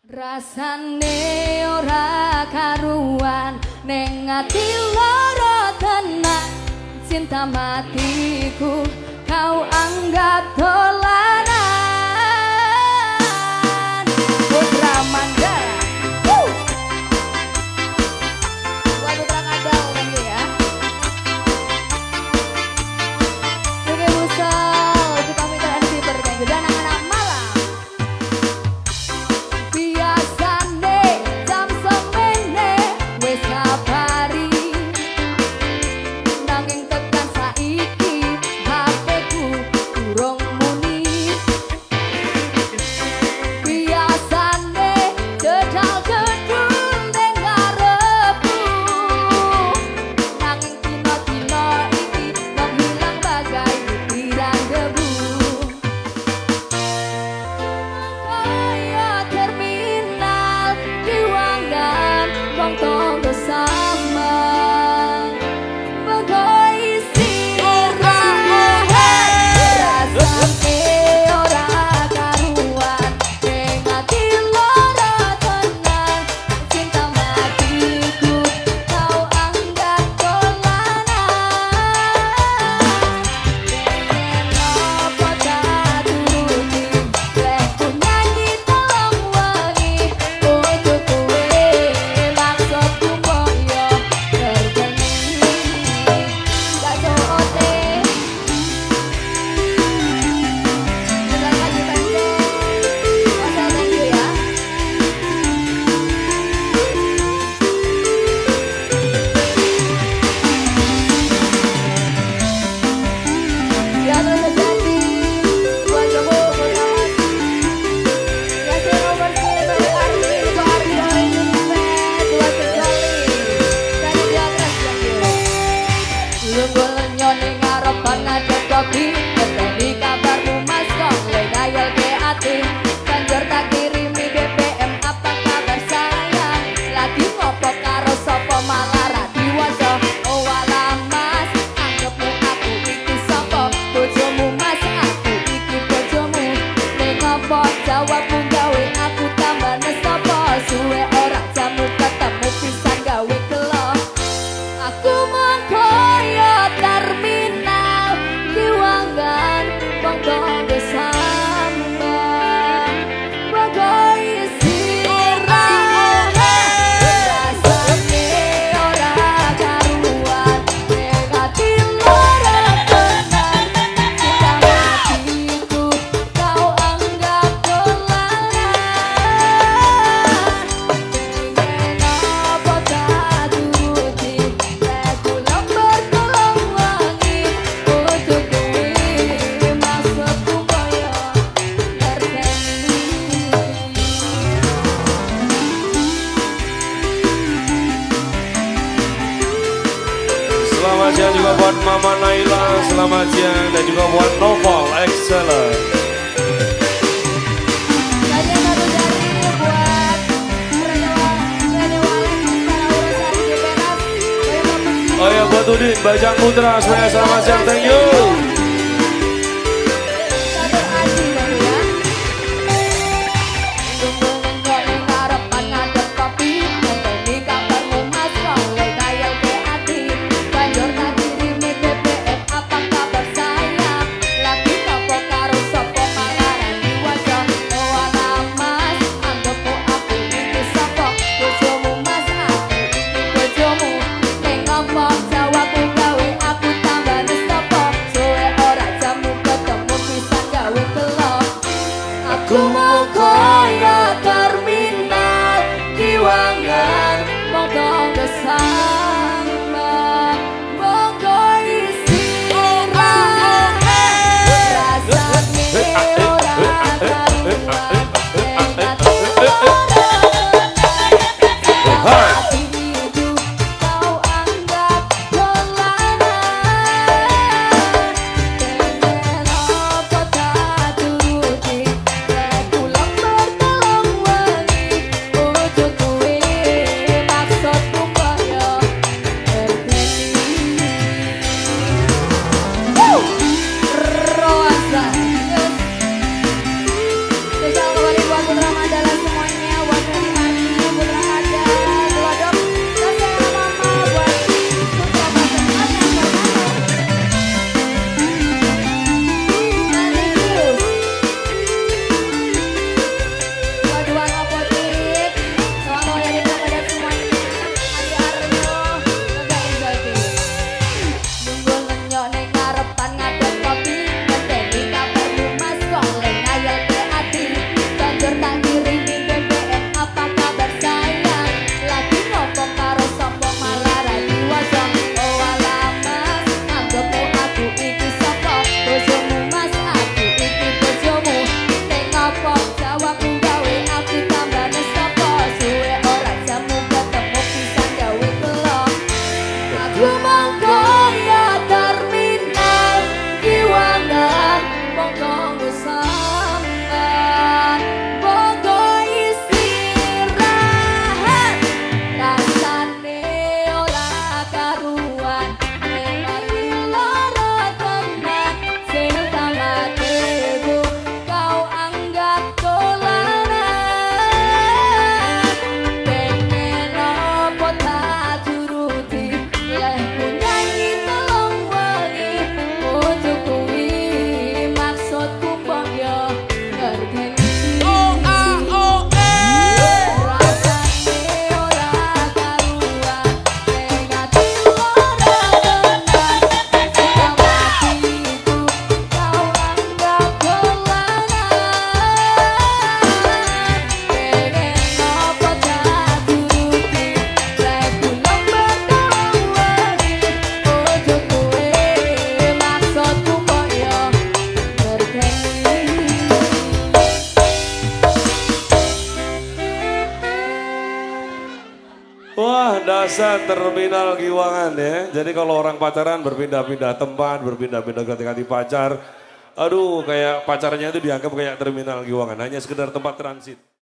Rasane ora karuan ning ati lara tenan cinta matiku kau anggap dolanan Putra Mandala buat Putra Kadal lagi ya Oke Busel kita Mitra and Fiber thank you dan anak-anak Malang biasane jam semene wis ngabari nanging tekan saiki HP ku durung muni biasane dedal gedul ning ngarepku nanging dina-dina iki menghilang bagai butiran debu kaya terminal diwangan wong tonggo sama begoisi ora rasane ora karuan ning ati lara tenan cinta matiku kau anggap dolanan pengen apa tak turuti lehku nyanyi tolong wangi untuk kowe maksudku moyo tergeni gak joote bukan lagi pendek Wasel thank you ya ya terus jadi buat kamu buat ya sih overseas dari Ardi buat Ardi oleh Unimed buat Kecuali dan Diagres thank you Lungguh nyone ngarepan ngadep kopi Keteni kabarmu mas kong le ngayal ke ati Banjur tak kirimi BBM apa kabar sayang Lagi ngopo karo sopo malah ra diwaca Oh walah mas anggapmu aku iki sopo Bojomu mas aku iki bojomu Ning ngopo jawabmu gawe aku tambah nesopo Suwe ora jamu ketemu pisan gawe gelo Aku mengkoyo terminal diwangan wong tonggo sambang begoisi ora rasane ora karuan ning ati lara tenan cinta matiku kau anggap dolanan pengen apa tak turuti leku lembar tolong wangi untuk kowe maksudku koyo tergeni Selamat siang juga buat Mama Naila, selamat siang dan juga buat Novel Excellent. dan yang satu dari buat Rene Walek secara urusan di Penas dari Bapak Oh ya buat Udin, Bajang Putra, semuanya selamat siang, thank you. satu Aji tadi ya Lungguh nyone ngarepan ngadep kopi Ngenteni kabarmu mas kong le ngayal ke ati Banjur tak kirimi BBM apa kabar sayang Lagi ngopo karo sopo malah ra diwaca Oh walah mas anggapmu aku iki sopo Bojomu mas aku iki bojomu Ning ngopo jawabmu gawe aku tambah nesopo Suwe Wah, dasar terminal Giwangan ya. Jadi kalau orang pacaran berpindah-pindah tempat, berpindah-pindah ganti-ganti pacar. Aduh, kayak pacarnya itu dianggap kayak terminal Giwangan. Hanya sekedar tempat transit.